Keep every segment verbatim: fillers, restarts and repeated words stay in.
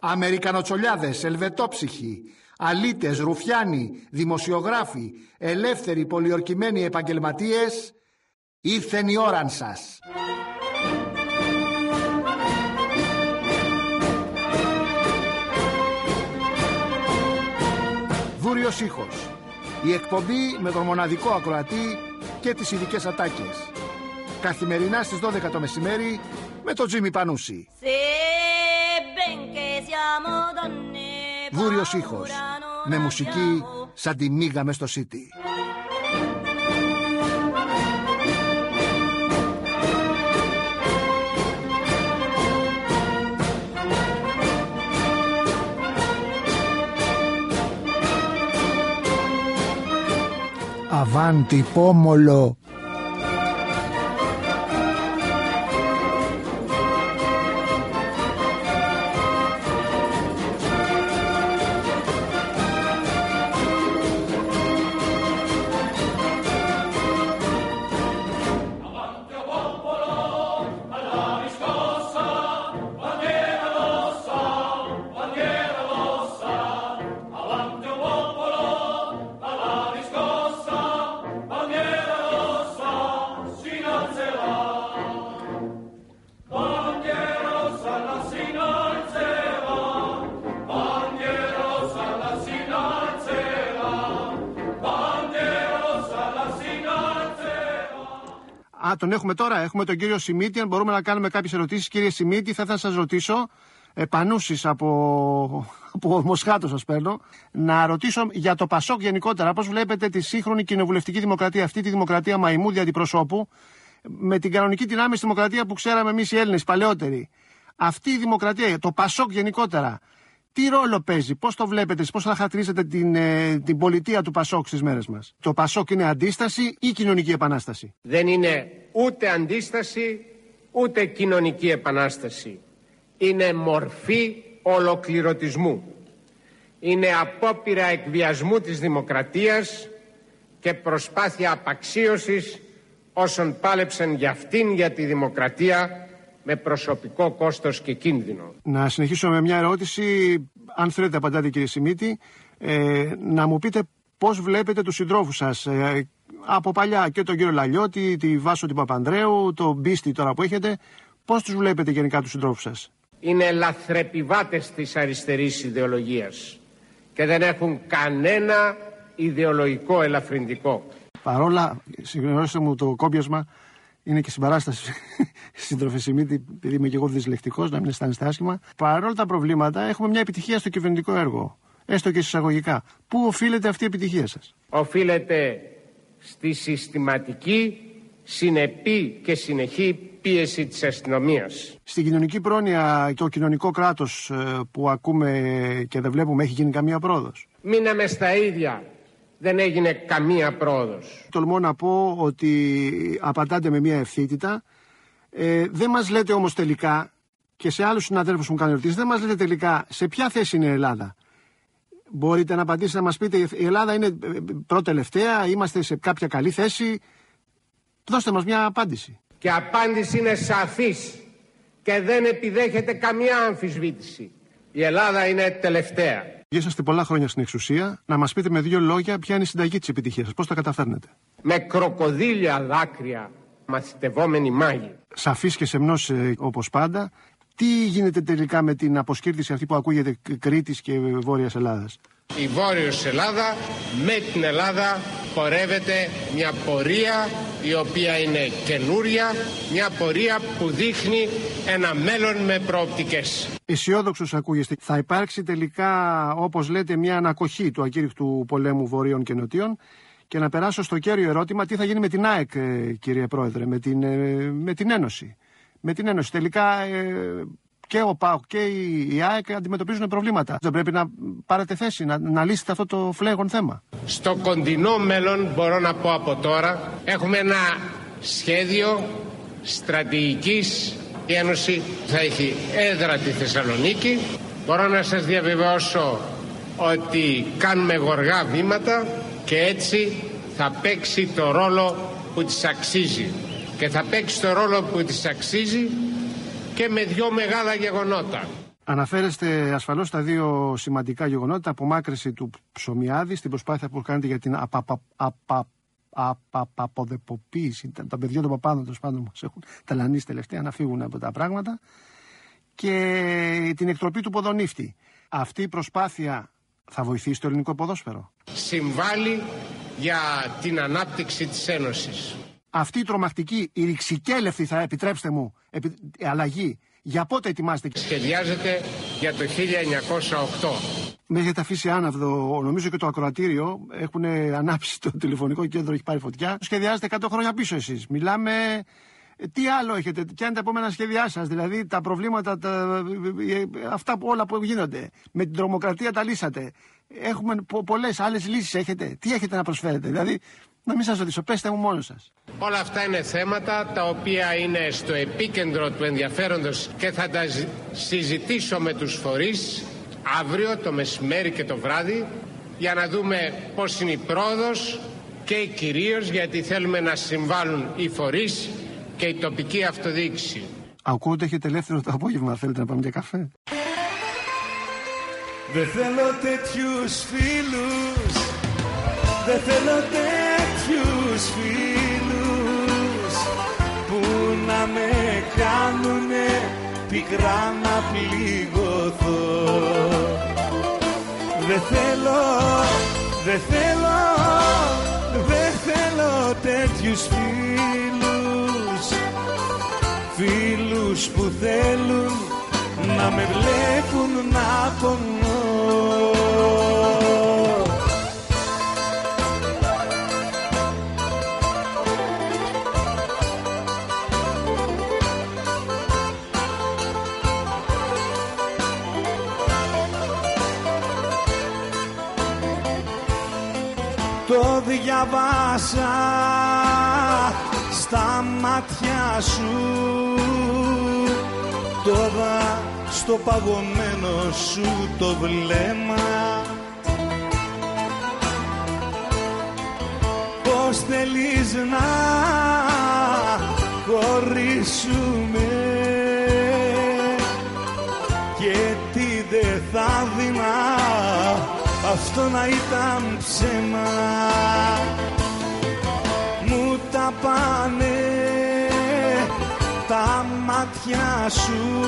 Αμερικανοτσολιάδες, ελβετόψυχοι, αλήτες, ρουφιάνοι, δημοσιογράφοι, ελεύθεροι πολιορκημένοι επαγγελματίες, ήρθεν η ώραν σας. Βούριος ήχος. Η εκπομπή με τον μοναδικό ακροατή και τις ειδικές ατάκες. Καθημερινά στις δώδεκα το μεσημέρι με τον Τζίμι Πανούση. Βούριος ήχος. Με μουσική σαν τη μίγα μες στο City. Αβάντι πόμολο. Α, τον έχουμε τώρα. Έχουμε τον κύριο Σιμίτη. Αν μπορούμε να κάνουμε κάποιες ερωτήσεις. Κύριε Σιμίτη, θα ήθελα να σας ρωτήσω, ε, Πανούσης από, από Μοσχάτο σας παίρνω, να ρωτήσω για το Πασόκ γενικότερα. Πώς βλέπετε τη σύγχρονη κοινοβουλευτική δημοκρατία, αυτή τη δημοκρατία μαϊμούδια αντιπροσώπου, με την κανονική την άμεση δημοκρατία που ξέραμε εμείς οι Έλληνες παλαιότεροι. Αυτή η δημοκρατία, το Πασόκ γενικότερα, τι ρόλο παίζει, πώς το βλέπετε, πώς θα χαρακτηρίζετε την, ε, την πολιτεία του Πασόκ στις μέρες μας? Το Πασόκ είναι αντίσταση ή κοινωνική επανάσταση? Δεν είναι ούτε αντίσταση, ούτε κοινωνική επανάσταση. Είναι μορφή ολοκληρωτισμού. Είναι απόπειρα εκβιασμού της δημοκρατίας και προσπάθεια απαξίωσης όσων πάλεψαν για αυτήν, για τη δημοκρατία, με προσωπικό κόστος και κίνδυνο. Να συνεχίσω με μια ερώτηση, αν θέλετε απαντάτε κύριε Σιμίτη, ε, να μου πείτε πώς βλέπετε τους συντρόφους σας, ε, από παλιά, και τον κύριο Λαλιώτη, τη Βάσο την Παπανδρέου, τον Μπίστη τώρα που έχετε, πώς τους βλέπετε γενικά τους συντρόφους σας? Είναι λαθρεπιβάτες της αριστερής ιδεολογίας και δεν έχουν κανένα ιδεολογικό ελαφρυντικό. Παρόλα, συγγνώστε μου το κόμπιασμα, είναι και συμπαράσταση σύντροφε Σιμίτη, επειδή είμαι και εγώ δυσλεκτικός, να μην αισθάνεστε άσχημα. Παρόλα τα προβλήματα, έχουμε μια επιτυχία στο κυβερνητικό έργο, έστω και εισαγωγικά. Πού οφείλεται αυτή η επιτυχία σας? Οφείλεται στη συστηματική, συνεπή και συνεχή πίεση της αστυνομίας. Στην κοινωνική πρόνοια, το κοινωνικό κράτος που ακούμε και δεν βλέπουμε, έχει γίνει καμία πρόοδος? Μείναμε στα ίδια. Δεν έγινε καμία πρόοδος. Τολμώ να πω ότι απαντάτε με μια ευθύτητα. Ε, δεν μας λέτε όμως τελικά, και σε άλλους συναδέλφους που μου κάνουν ερωτήσεις, δεν μας λέτε τελικά σε ποια θέση είναι η Ελλάδα. Μπορείτε να απαντήσετε, να μας πείτε, η Ελλάδα είναι πρώτη-τελευταία, είμαστε σε κάποια καλή θέση? Δώστε μας μια απάντηση. Και απάντηση είναι σαφής και δεν επιδέχεται καμία αμφισβήτηση. Η Ελλάδα είναι τελευταία. Είσαστε πολλά χρόνια στην εξουσία. Να μας πείτε με δύο λόγια ποια είναι η συνταγή της επιτυχίας σας. Πώς τα καταφέρνετε? Με κροκοδίλια δάκρυα, μαθητευόμενοι μάγοι. Σαφής και σεμνός όπως πάντα. Τι γίνεται τελικά με την αποσκύρτηση αυτή που ακούγεται Κρήτης και Βόρειας Ελλάδας? Η Βόρειος Ελλάδα με την Ελλάδα πορεύεται μια πορεία η οποία είναι καινούρια, μια πορεία που δείχνει ένα μέλλον με προοπτικές. Αισιόδοξος ακούγεστε. Θα υπάρξει τελικά, όπως λέτε, μια ανακοχή του ακήρυκτου πολέμου Βορείων και Νοτίων? Και να περάσω στο κέριο ερώτημα, τι θα γίνει με την ΑΕΚ, κύριε Πρόεδρε, με την, με την Ένωση. Με την Ένωση. Τελικά ε, και ο ΠΑΟΚ και η ΑΕΚ αντιμετωπίζουν προβλήματα. Δεν πρέπει να πάρετε θέση, να, να λύσετε αυτό το φλέγον θέμα? Στο κοντινό μέλλον, μπορώ να πω από τώρα, έχουμε ένα σχέδιο στρατηγικής. Η Ένωση θα έχει έδρα τη Θεσσαλονίκη. Μπορώ να σας διαβεβαιώσω ότι κάνουμε γοργά βήματα και έτσι θα παίξει το ρόλο που της αξίζει. Και θα παίξει το ρόλο που της αξίζει και με δυο μεγάλα γεγονότα. Αναφέρεστε ασφαλώς τα δύο σημαντικά γεγονότα, την απομάκρυνση του Ψωμιάδη στην προσπάθεια που κάνετε για την απαπαποδεποποίηση. Τα παιδιά των παπάδων, τέλος πάντων, μας έχουν ταλανίσει τελευταία να φύγουν από τα πράγματα. Και την εκτροπή του ποδονύφτη. Αυτή η προσπάθεια θα βοηθήσει το ελληνικό ποδόσφαιρο? Συμβάλλει για την ανάπτυξη της Ένωσης. Αυτή η τρομακτική, η ρηξικέλευτη, θα επιτρέψτε μου, επι, αλλαγή, για πότε ετοιμάζεται? Σχεδιάζεται για το χίλια εννιακόσια οκτώ. Με έχετε αφήσει άναυδο, νομίζω και το ακροατήριο. Έχουν ανάψει το τηλεφωνικό κέντρο, έχει πάρει φωτιά. Σχεδιάζετε εκατό χρόνια πίσω εσείς. Μιλάμε... Τι άλλο έχετε, ποια είναι τα επόμενα σχέδιά σας? Δηλαδή τα προβλήματα, τα, αυτά που, όλα που γίνονται. Με την τρομοκρατία τα λύσατε. Έχουμε πο, πολλές άλλες λύσεις έχετε. Τι έχετε να προσφέρετε? Δηλαδή, να μην σας ρωτήσω, πέστε μου μόνος σας. Όλα αυτά είναι θέματα τα οποία είναι στο επίκεντρο του ενδιαφέροντος και θα τα συζητήσω με τους φορείς αύριο το μεσημέρι και το βράδυ για να δούμε πώς είναι η πρόοδος και κυρίως γιατί θέλουμε να συμβάλλουν οι φορείς και η τοπική αυτοδιοίκηση. Ακούω ότι έχετε ελεύθερο το απόγευμα. Θέλετε να πάμε για καφέ? Δεν θέλω τέτοιους φίλους, δεν θέλω τέτοιους φίλους που να με κάνουνε πικρά να πληγωθώ. Δεν θέλω, δεν θέλω, δεν θέλω τέτοιους φίλους, φίλους που θέλουν να με βλέπουν να πονώ. Το διαβάσα στα μάτια σου, τώρα στο παγωμένο σου το βλέμμα. Πώς θέλεις να χωρίσουμε και τι δεν θα δεινά, αυτό να ήταν ψέμα. Μου τα πάνε τα μάτια σου,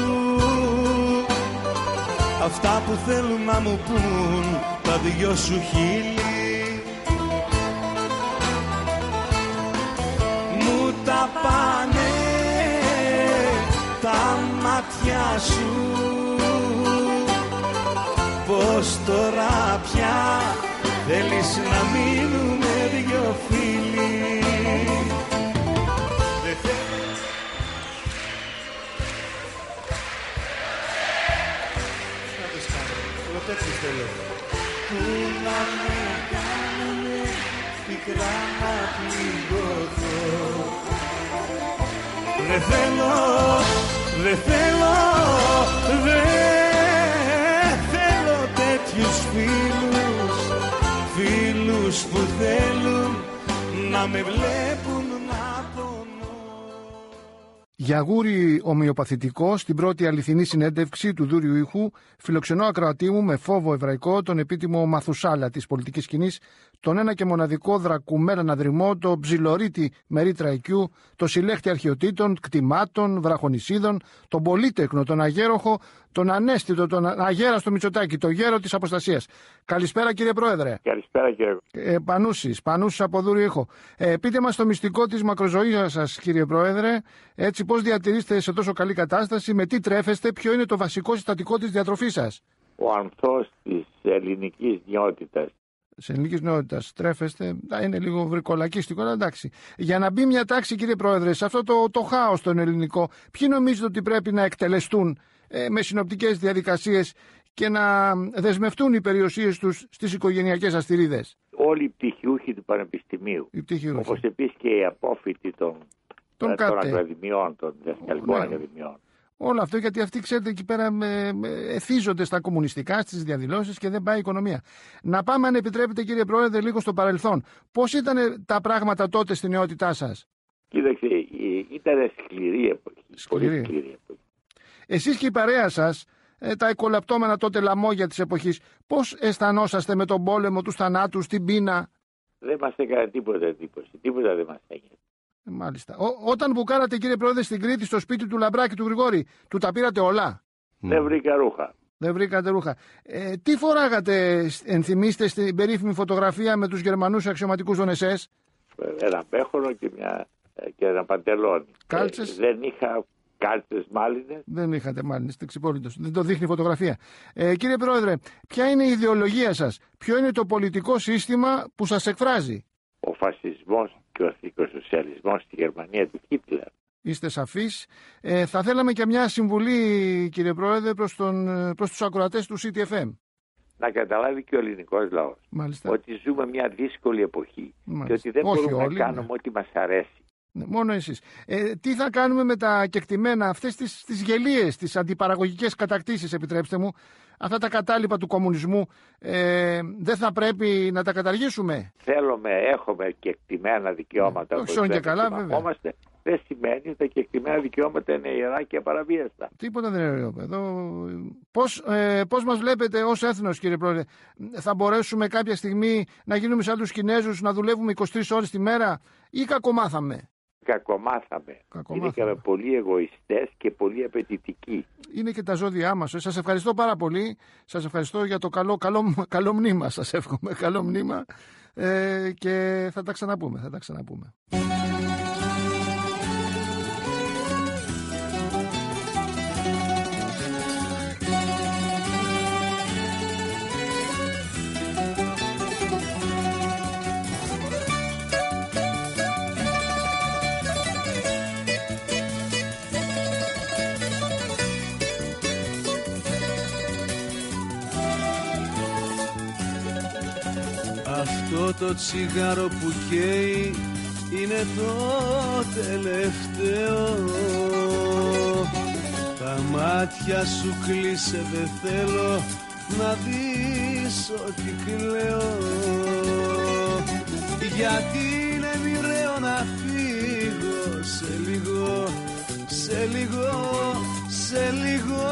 αυτά που θέλουν να μου πουν τα δυο σου χείλη. Μου τα πάνε τα μάτια σου, πως τώρα πια θέλεις να μείνουμε δυο φίλοι. τέτοιους θέλω. Που να με κάνουνε πικρά να πληγωθώ. Δεν θέλω, δεν θέλω, δεν θέλω τέτοιους φίλους, φίλους που θέλουν να με βλέπουν να πονώ. Για γούρι ομοιοπαθητικό, στην πρώτη αληθινή συνέντευξη του Δούριου Ήχου, φιλοξενώ ακροατή μου με φόβο εβραϊκό τον επίτιμο Μαθουσάλα της πολιτικής σκηνής, τον ένα και μοναδικό δρακουμέλα αναδρυμό, τον ψιλορίτη με ρήτρα οικιού, το συλλέχτη αρχαιοτήτων, κτημάτων, βραχονισίδων, τον πολύτεκνο, τον αγέροχο, τον ανέστητο, τον αγέραστο Μητσοτάκη, το γέρο της αποστασίας. Καλησπέρα κύριε Πρόεδρε. Καλησπέρα κύριε. Ε, Πανούσης, Πανούσης από Δούριο Ήχο. Ε, πείτε μας το μυστικό της μακροζωίας σας κύριε Πρόεδρε, έτσι πώς διατηρείστε σε τόσο καλή κατάσταση, με τι τρέφεστε, ποιο είναι το βασικό συστατικό της διατροφής σας. Ο ανθός της ελληνικής νιότητας. Σε ελληνικής νιότητας τρέφεστε, είναι λίγο βρικολακίστικο, αλλά εντάξει. Για να μπει μια τάξη κύριε Πρόεδρε, σε αυτό το, το χάος τον ελληνικό, ποιοι νομίζετε ότι πρέπει να εκτελεστούν ε, με συνοπτικές διαδικασίες και να δεσμευτούν οι περιουσίες τους στις οικογενειακές αστηρίδες? Όλοι οι πτυχιούχοι του Πανεπιστημίου, όπως επίσης και οι απόφοιτοι των, των, των ακαδημιών, των διδασκαλικών ναι. ακαδημιών. Όλο αυτό γιατί αυτοί, ξέρετε, εκεί πέρα με, με, εθίζονται στα κομμουνιστικά, στις διαδηλώσεις και δεν πάει η οικονομία. Να πάμε, αν επιτρέπετε, κύριε Πρόεδρε, λίγο στο παρελθόν. Πώς ήταν τα πράγματα τότε στην νεότητά σας? Κοίταξε, ήταν σκληρή εποχή. Σκληρή. Πολύ σκληρή εποχή. Εσείς και η παρέα σας ε, τα εκολαπτώμενα τότε λαμόγια της εποχής. Πώς αισθανόσαστε με τον πόλεμο, τους θανάτους, την πείνα? Δεν μας έκανε τίποτα εντύπωση. Τίποτα δεν μας έγινε. Ε, μάλιστα. Ό, όταν μπουκάρατε, κύριε Πρόεδρε, στην Κρήτη, στο σπίτι του Λαμπράκη του Γρηγόρη, του τα πήρατε όλα? Δεν βρήκα ρούχα. Δεν βρήκατε ρούχα. Ε, τι φοράγατε, ενθυμίστε, στην περίφημη φωτογραφία με τους Γερμανούς αξιωματικούς των ες ες? Ένα πέχονο και, μια, και ένα παντελόνι. Κάλτσες? Ε, δεν είχα κάλτσες μάλινες. Δεν είχατε μάλινες, ξυπόλυτος. Δεν το δείχνει η φωτογραφία. Ε, κύριε Πρόεδρε, ποια είναι η ιδεολογία σας? Ποιο είναι το πολιτικό σύστημα που σας εκφράζει? Ο φασισμός και ο εθνικοσοσιαλισμός στη Γερμανία του Χίτλερ. Είστε σαφείς. Ε, θα θέλαμε και μια συμβουλή, κύριε Πρόεδρε, προς, τον, προς τους ακροατές του City εφ εμ. Να καταλάβει και ο ελληνικός λαός ότι ζούμε μια δύσκολη εποχή. Μάλιστα. Και ότι δεν Όχι μπορούμε όλοι, να κάνουμε ναι. ό,τι μας αρέσει. Ναι, μόνο εσείς. Ε, τι θα κάνουμε με τα κεκτημένα, αυτές τις, τις γελίες, τις αντιπαραγωγικές κατακτήσεις, επιτρέψτε μου, αυτά τα κατάλοιπα του κομμουνισμού, ε, δεν θα πρέπει να τα καταργήσουμε? Θέλουμε, έχουμε κεκτημένα δικαιώματα. Ναι, όχι και καλά, βέβαια. Δεν σημαίνει ότι τα κεκτημένα δικαιώματα είναι ιερά και απαραβίαστα. Τίποτα δεν είναι εδώ. Πώς, ε, πώς μας βλέπετε ως έθνος, κύριε Πρόεδρε? Θα μπορέσουμε κάποια στιγμή να γίνουμε σαν τους Κινέζους, να δουλεύουμε είκοσι τρεις ώρες τη μέρα, ή κακομάθαμε? Κακομάθαμε. Κακομάθαμε. Είναι πολύ εγωιστές και πολύ απαιτητικοί. Είναι και τα ζώδιά μας. Σας ευχαριστώ πάρα πολύ. Σας ευχαριστώ για το καλό, καλό, καλό μνήμα. Σας εύχομαι καλό μνήμα. Ε, και θα τα ξαναπούμε. Θα τα ξαναπούμε. Αυτό το τσιγάρο που καίει είναι το τελευταίο. Τα μάτια σου κλείσε, δεν θέλω να δεις ότι κλαίω. Γιατί είναι μοιραίο να φύγω σε λίγο, σε λίγο, σε λίγο.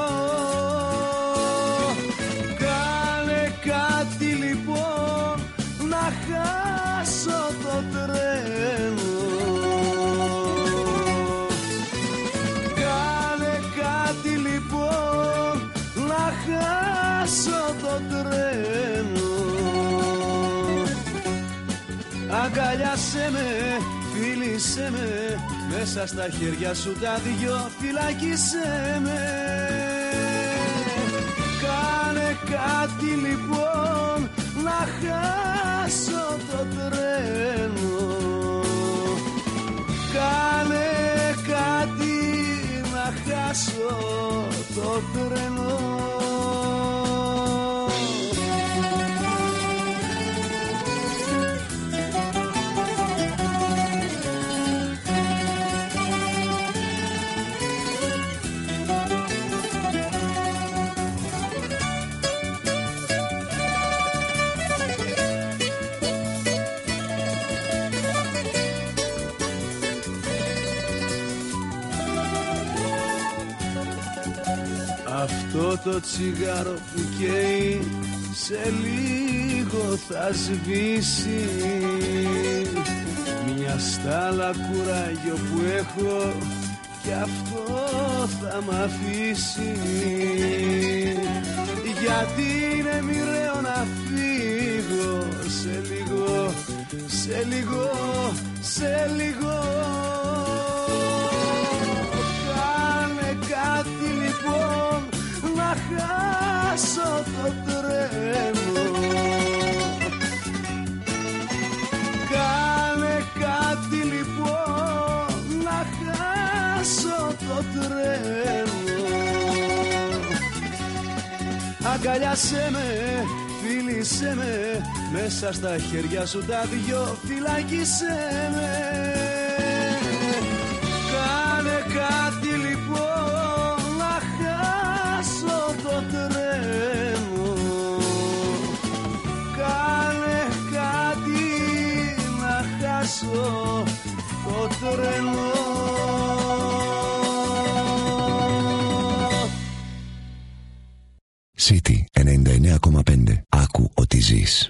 Κάνε κάτι λοιπόν να χάσω το τρένο. Κάνε κάτι λοιπόν να χάσω το τρένο. Αγκαλιάσέ με, φίλησέ με, μέσα στα χέρια σου τα δυο φυλακίσέ με. Κάνε κάτι λοιπόν να χάσω το τρένο. Κάνε κάτι να χάσω το τρένο. Αυτό το τσιγάρο που καίει σε λίγο θα σβήσει. Μια στάλα κουράγιο που έχω κι αυτό θα μ' αφήσει. Γιατί είναι μοιραίο να φύγω σε λίγο, σε λίγο, σε λίγο. Κάνε κάτι λοιπόν να χάσω το τρένο. Κάνε κάτι λοιπόν να χάσω το τρένο. Αγκαλιάσέ με, φίλησέ με, μέσα στα χέρια σου τα δυο φυλακίσέ με. Κάνε κάτι λοιπόν να χάσω το τρένο. Κάνε κάτι να χάσω το τρένο. City ενενήντα εννέα κόμμα πέντε. Άκου ότι ζεις.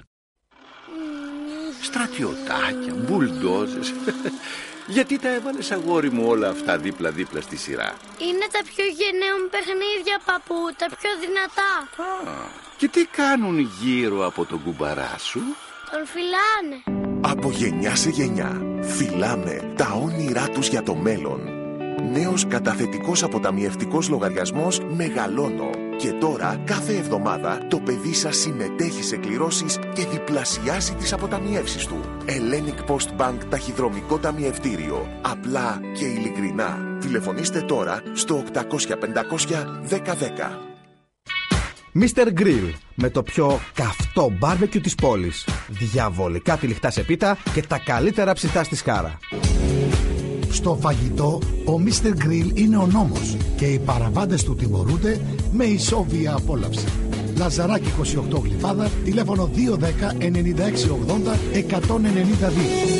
Στρατιωτάκια, μπουλντόζες. Γιατί τα έβαλες, αγόρι μου, όλα αυτά δίπλα-δίπλα στη σειρά? Είναι τα πιο γενναία μου παιχνίδια, παππού, τα πιο δυνατά. Α, και τι κάνουν γύρω από τον κουμπαρά σου? Τον φυλάνε. Από γενιά σε γενιά φυλάμε τα όνειρά τους για το μέλλον. Νέος καταθετικός αποταμιευτικός λογαριασμός Μεγαλώνω. Και τώρα κάθε εβδομάδα το παιδί σας συμμετέχει σε κληρώσεις και διπλασιάζει τις αποταμιεύσεις του. Hellenic Post Bank ταχυδρομικό ταμιευτήριο. Απλά και ειλικρινά. Τηλεφωνήστε τώρα στο οκτακόσια πεντακόσια δέκα δέκα. μίστερ Grill, με το πιο καυτό μπάρμπεκιου της πόλης. Διαβολικά τυλιχτά σε πίτα και τα καλύτερα ψητά στη Σκάρα. Στο φαγητό, ο μίστερ Grill είναι ο νόμος και οι παραβάτες του τιμωρούνται με ισόβια απόλαυση. Λαζαράκι είκοσι οκτώ Γλυφάδα, τηλέφωνο δύο ένα μηδέν ενενήντα έξι ογδόντα εκατόν ενενήντα δύο.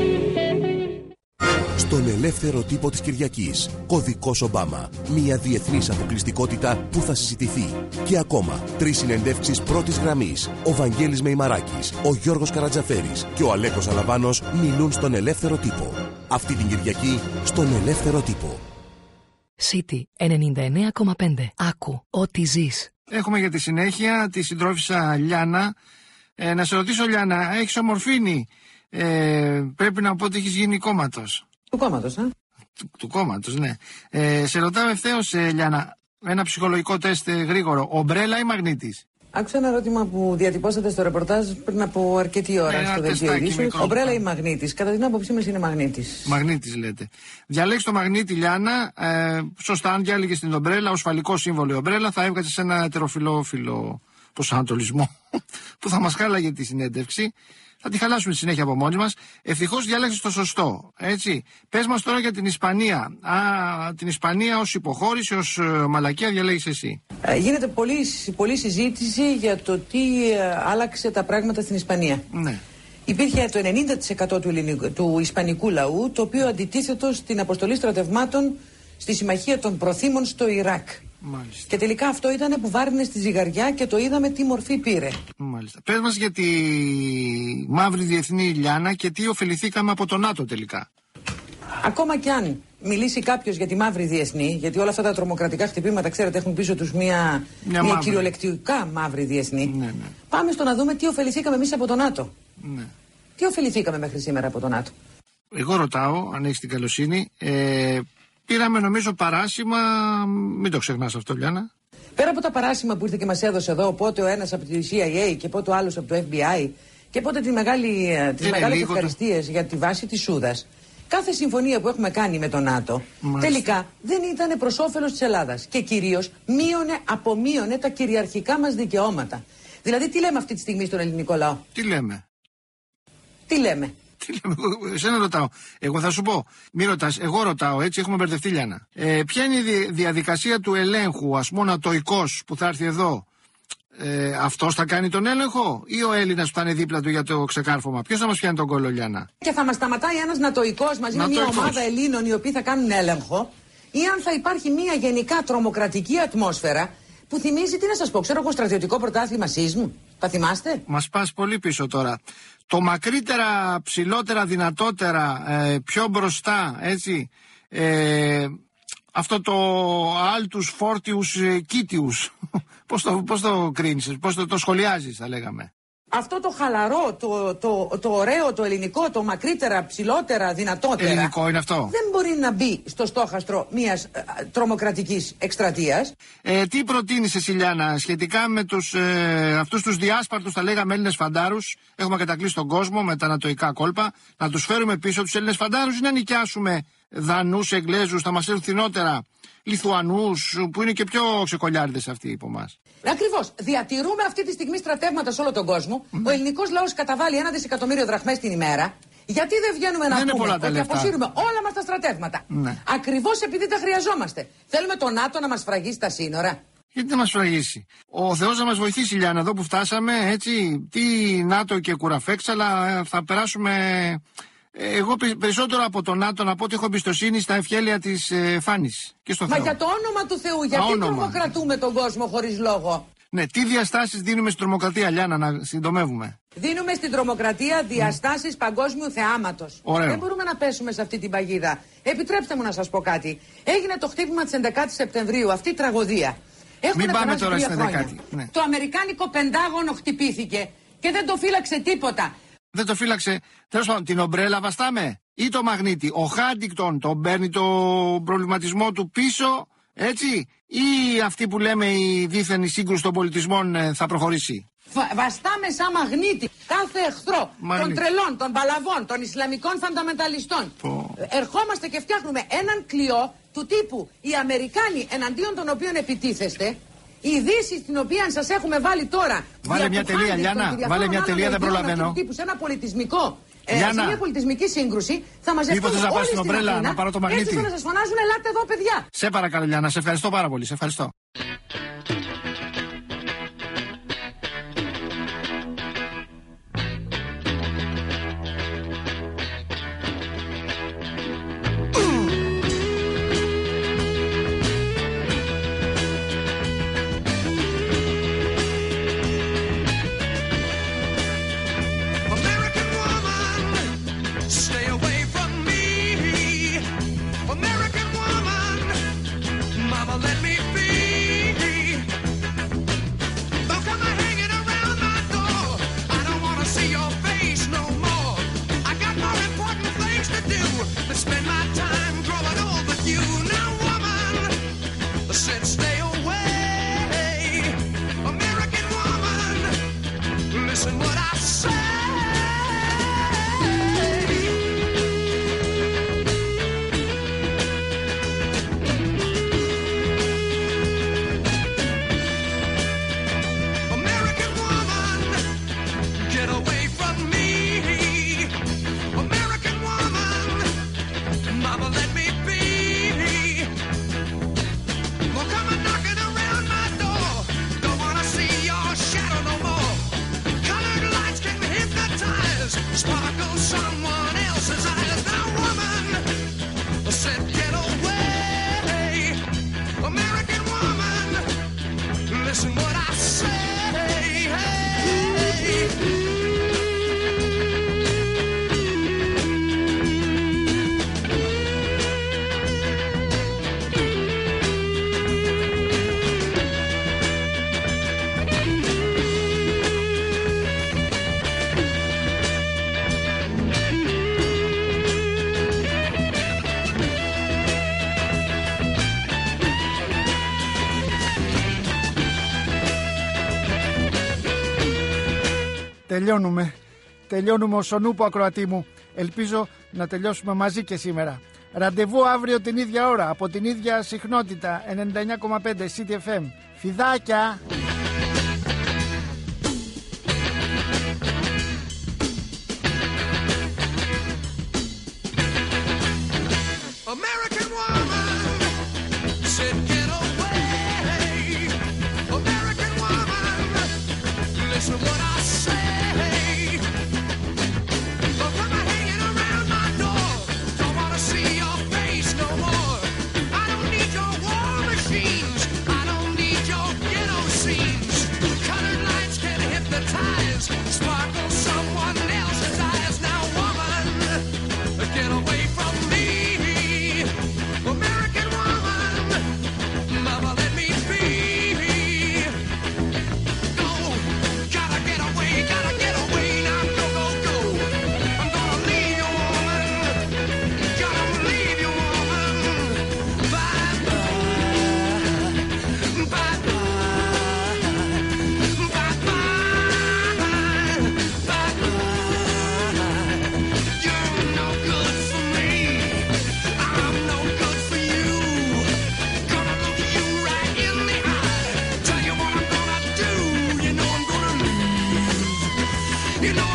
Στον ελεύθερο τύπο της Κυριακής, κωδικός Ομπάμα. Μια διεθνής αποκλειστικότητα που θα συζητηθεί. Και ακόμα, τρεις συνεντεύξεις πρώτης γραμμής. Ο Βαγγέλης Μεϊμαράκης, ο Γιώργος Καρατζαφέρης και ο Αλέκος Αλαβάνος μιλούν στον ελεύθερο τύπο. Αυτή την Κυριακή, στον ελεύθερο τύπο. City ενενήντα εννέα κόμμα πέντε. Άκου ό,τι ζεις. Έχουμε για τη συνέχεια τη συντρόφισσα Λιάνα. Ε, να σε ρωτήσω, Λιάνα, έχεις ομορφήνει. Ε, πρέπει να πω ότι έχεις γίνει κόμματος. Του κόμματος, ε? Του, του κόμματος, ναι. Ε, σε ρωτάω ευθέως, ε, Λιάνα, ένα ψυχολογικό τεστ ε, γρήγορο. Ομπρέλα ή μαγνήτης? Άκουσα ένα ερώτημα που διατυπώσατε στο ρεπορτάζ πριν από αρκετή ώρα, ναι, στο δελτίο ειδήσεων. Ομπρέλα ή μαγνήτης? Κατά την άποψή μας είναι μαγνήτης. Μαγνήτης λέτε. Διαλέξει το μαγνήτη, Λιάνα. Ε, σωστά, αν διάλεγε την ομπρέλα, ως φαλικό σύμβολο η ομπρέλα, θα έβγαζε σε ένα ετεροφιλόφιλο προσανατολισμό που θα μας χάλαγε τη συνέντευξη. Θα τη χαλάσουμε στη συνέχεια από μόνοι μας. Ευτυχώς διάλεξες το σωστό. Έτσι. Πες μας τώρα για την Ισπανία. Α, την Ισπανία ως υποχώρηση, ως ε, μαλακία διαλέγεις εσύ. Ε, γίνεται πολλή, πολλή συζήτηση για το τι ε, άλλαξε τα πράγματα στην Ισπανία. Ναι. Υπήρχε το ενενήντα τοις εκατό του, ελληνικού, του ισπανικού λαού, το οποίο αντιτίθετο στην αποστολή στρατευμάτων στη συμμαχία των προθήμων στο Ιράκ. Μάλιστα. Και τελικά αυτό ήταν που βάρινε στη ζυγαριά και το είδαμε τι μορφή πήρε. Μάλιστα. Πες μας για τη μαύρη διεθνή, Λιάνα, και τι ωφεληθήκαμε από το ΝΑΤΟ τελικά. Ακόμα κι αν μιλήσει κάποιος για τη μαύρη διεθνή, γιατί όλα αυτά τα τρομοκρατικά χτυπήματα, ξέρετε, έχουν πίσω τους μια, μια, μια κυριολεκτικά μαύρη διεθνή. Ναι, ναι. Πάμε στο να δούμε τι ωφεληθήκαμε εμείς από το ΝΑΤΟ. Ναι. Τι ωφεληθήκαμε μέχρι σήμερα από το ΝΑΤΟ? Εγώ ρωτάω, αν έχεις την καλοσύνη, ε, πήραμε νομίζω παράσημα, μην το ξεχνάς αυτό, Λιάνα. Πέρα από τα παράσημα που ήρθε και μας έδωσε εδώ, πότε ο ένας από τη σι άι έι και πότε ο άλλος από το εφ μπι άι και πότε τη μεγάλη, τις μεγάλες ευχαριστίες το... για τη βάση της Σούδας, κάθε συμφωνία που έχουμε κάνει με το ΝΑΤΟ, μάλιστα, τελικά δεν ήταν προς όφελος της Ελλάδας και κυρίως μείωνε, απομείωνε τα κυριαρχικά μας δικαιώματα. Δηλαδή τι λέμε αυτή τη στιγμή στον ελληνικό λαό? Τι λέμε? Τι λέμε? Εσένα ρωτάω. Εγώ θα σου πω. Μην ρωτάς. Εγώ ρωτάω, έτσι έχουμε μπερδευτεί, Λιάνα. Ε, ποια είναι η δι- διαδικασία του ελέγχου, ας πούμε, ο νατοϊκός που θα έρθει εδώ? Ε, αυτός θα κάνει τον έλεγχο ή ο Έλληνας που θα είναι δίπλα του για το ξεκάρφωμα? Ποιος θα μας πιάνει τον κόλλο, Λιάνα? Και θα μας σταματάει ένας νατοϊκός μαζί με μια ομάδα Ελλήνων οι οποίοι θα κάνουν έλεγχο, ή αν θα υπάρχει μια γενικά τρομοκρατική ατμόσφαιρα που θυμίζει, τι να σας πω, ξέρω εγώ, στρατιωτικό πρωτάθλημα ΣΥΣΜ. Τα θυμάστε? Μας πας πολύ πίσω τώρα. Το μακρύτερα, ψηλότερα, δυνατότερα, ε, πιο μπροστά, έτσι, ε, αυτό το άλτους, φόρτιους, ε, κίτιους, πώς το, πώς το κρίνεις, πώς το, το σχολιάζεις, θα λέγαμε. Αυτό το χαλαρό, το, το, το ωραίο, το ελληνικό, το μακρύτερα, ψηλότερα, δυνατότερα. Ελληνικό είναι αυτό. Δεν μπορεί να μπει στο στόχαστρο μιας ε, τρομοκρατικής εκστρατείας. Ε, τι προτείνεις εσύ, Λιάνα, σχετικά με τους, ε, αυτούς τους διάσπαρτους, θα λέγαμε, Έλληνες φαντάρους? Έχουμε κατακλείσει τον κόσμο με τα ανατοϊκά κόλπα. Να τους φέρουμε πίσω τους Έλληνες φαντάρους ή να νοικιάσουμε Δανούς, Εγγλέζους, θα μας έρθουν φθηνότερα, Λιθουανούς, που είναι και πιο ξεκολιάριδες αυτοί από εμάς? Ακριβώς. Διατηρούμε αυτή τη στιγμή στρατεύματα σε όλο τον κόσμο. Mm. Ο ελληνικός λαός καταβάλει ένα δισεκατομμύριο δραχμές την ημέρα. Γιατί δεν βγαίνουμε να πούμε ότι αποσύρουμε όλα μας τα στρατεύματα? Ναι. Ακριβώς επειδή τα χρειαζόμαστε. Θέλουμε το ΝΑΤΟ να μας φραγίσει τα σύνορα? Γιατί να μας φραγίσει? Ο Θεός να μας βοηθήσει, Λιάνα, εδώ που φτάσαμε, έτσι, τι ΝΑΤΟ και κουραφέξ, αλλά θα περάσουμε... Εγώ περισσότερο από το ΝΑΤΟ να πω ότι έχω εμπιστοσύνη στα ευχέλεια της ε, Φάνης και στο Θεό. Μα για το όνομα του Θεού, γιατί τρομοκρατούμε τον κόσμο χωρίς λόγο? Ναι, τι διαστάσεις δίνουμε στην τρομοκρατία, Λιάννα, να συντομεύουμε? Δίνουμε στην τρομοκρατία διαστάσεις mm. παγκόσμιου θεάματος. Ωραίο. Δεν μπορούμε να πέσουμε σε αυτή την παγίδα. Επιτρέψτε μου να σας πω κάτι. Έγινε το χτύπημα της έντεκα Σεπτεμβρίου, αυτή η τραγωδία. Έχουμε Μην πάμε τώρα στην έντεκα. Ναι. Το αμερικάνικο πεντάγωνο χτυπήθηκε και δεν το φύλαξε τίποτα. Δεν το φύλαξε. Τέλος πάντων, την ομπρέλα βαστάμε ή το μαγνήτη? Ο Χάντιγκτον τον παίρνει το προβληματισμό του πίσω, έτσι, ή αυτή που λέμε η δίθεν σύγκρουση των πολιτισμών θα προχωρήσει? Βαστάμε σαν μαγνήτη κάθε εχθρό μαγνήτη. Των τρελών, των παλαβών, των Ισλαμικών φανταμεταλιστών. Oh. Ερχόμαστε και φτιάχνουμε έναν κλειό του τύπου οι Αμερικάνοι εναντίον των οποίων επιτίθεστε, η Δύση στην οποία σας έχουμε βάλει τώρα. Βάλε μια τελεία, Λιάννα. Βάλε μια τελεία, δεν προλαβαίνω. Τύπου σε ένα πολιτισμικό, ε, σε μια πολιτισμική σύγκρουση θα μαζευτούν όλοι να στην ομπρέλα, Αθήνα, να πάρω το μαγνήτη. Έτσι θα σας φωνάζουν, ελάτε εδώ παιδιά. Σε παρακαλώ, Λιάννα, σε ευχαριστώ πάρα πολύ, σε ευχαριστώ. Τελειώνουμε. Τελειώνουμε όσον ούπο, ακροατή μου. Ελπίζω να τελειώσουμε μαζί και σήμερα. Ραντεβού αύριο την ίδια ώρα, από την ίδια συχνότητα, ενενήντα εννιά κόμμα πέντε City εφ εμ. Φιδάκια! You know